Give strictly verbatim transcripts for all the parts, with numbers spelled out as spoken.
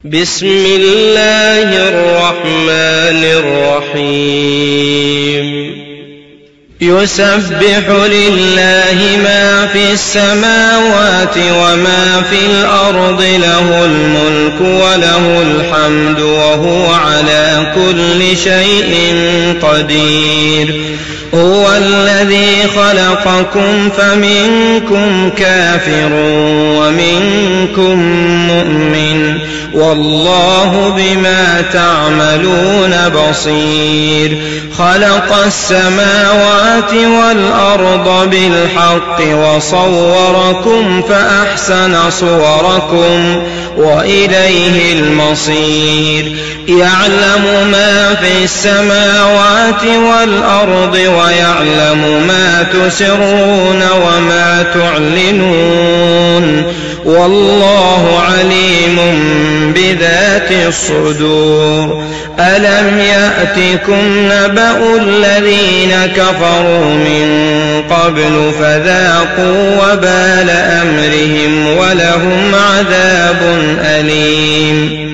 بسم الله الرحمن الرحيم يسبح لله ما في السماوات وما في الأرض له الملك وله الحمد وهو على كل شيء قدير هو الذي خلقكم فمنكم كافر ومنكم مؤمن والله بما تعملون بصير خلق السماوات والأرض بالحق وصوركم فأحسن صوركم وإليه المصير يعلم ما في السماوات والأرض ويعلم ما تسرون وما تعلنون والله عليم بذات الصدور ألم يأتكم نبأ الذين كفروا من قبل فذاقوا وبال أمرهم ولهم عذاب أليم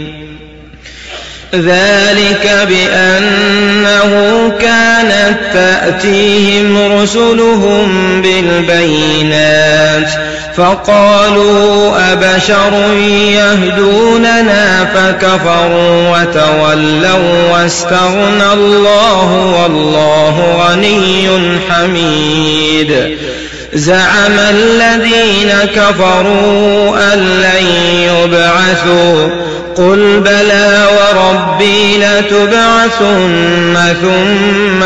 ذلك بأنه كانت تأتيهم رسلهم بالبينات فقالوا أبشر يهدوننا فكفروا وتولوا واستغنى الله والله غني حميد زعم الذين كفروا أن لن يبعثوا قل بلى وربي لتبعثن ثم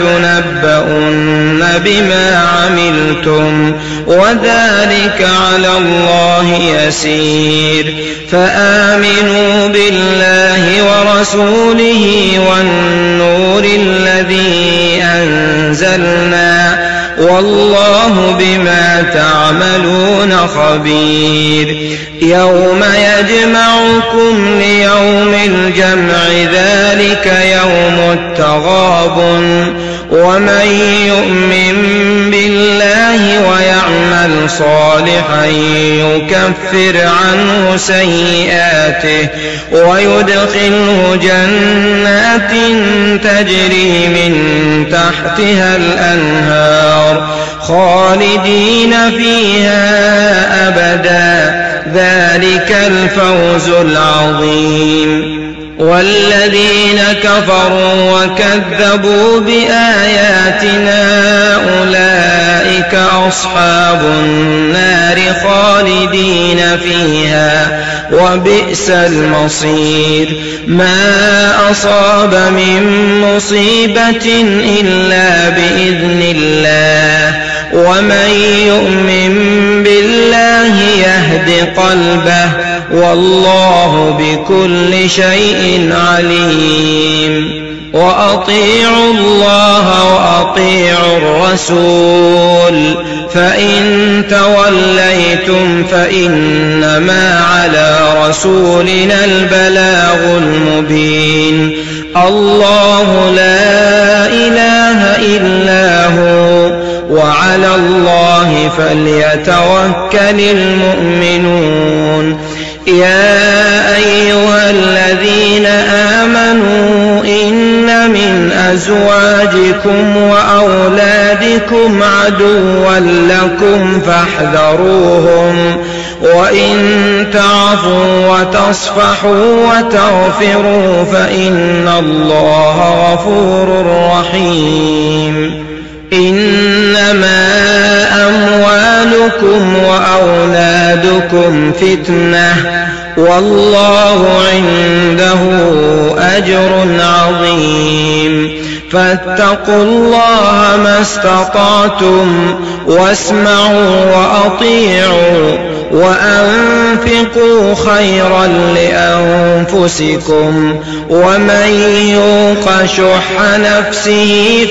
لتنبؤن بما عملتم وذلك على الله يسير فآمنوا بالله ورسوله والنور الذي أنزلنا والله بما تعملون خبير يوم يجمعكم ليوم الجمع ذلك يوم التغابن ومن يؤمن بالله ويعمل صالحا يكفر عنه سيئاته ويدخله جنات تجري من تحتها الأنهار خالدين فيها أبدا ذلك الفوز العظيم والذين كفروا وكذبوا بآياتنا أولئك أصحاب النار خالدين فيها وبئس المصير ما أصاب من مصيبة إلا بإذن الله ومن يؤمن بالله يهد قلبه والله بكل شيء عليم وأطيعوا الله وأطيعوا الرسول فإن توليتم فإنما على رسولنا البلاغ المبين الله لا إله إلا هو وعلى الله فليتوكل المؤمنون يا أيها الذين آمنوا إن من أزواجكم وأولادكم عدوا لكم فاحذروهم وإن تعفوا وتصفحوا وتغفروا فإن الله غفور رحيم إنما أموالكم وأولادكم فتنة والله عنده أجر عظيم فاتقوا الله ما استطعتم واسمعوا وأطيعوا وأنفقوا خيرا لأنفسكم ومن يوق شح نفسه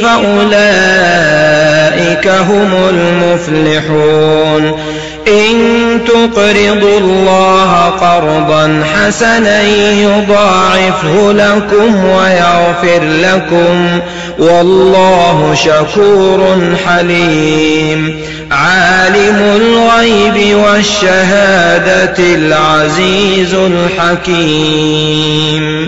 فأولئك هم المفلحون إن تقرضوا الله قرضا حسنا يضاعفه لكم ويغفر لكم والله شكور حليم عالم الغيب والشهادة العزيز الحكيم.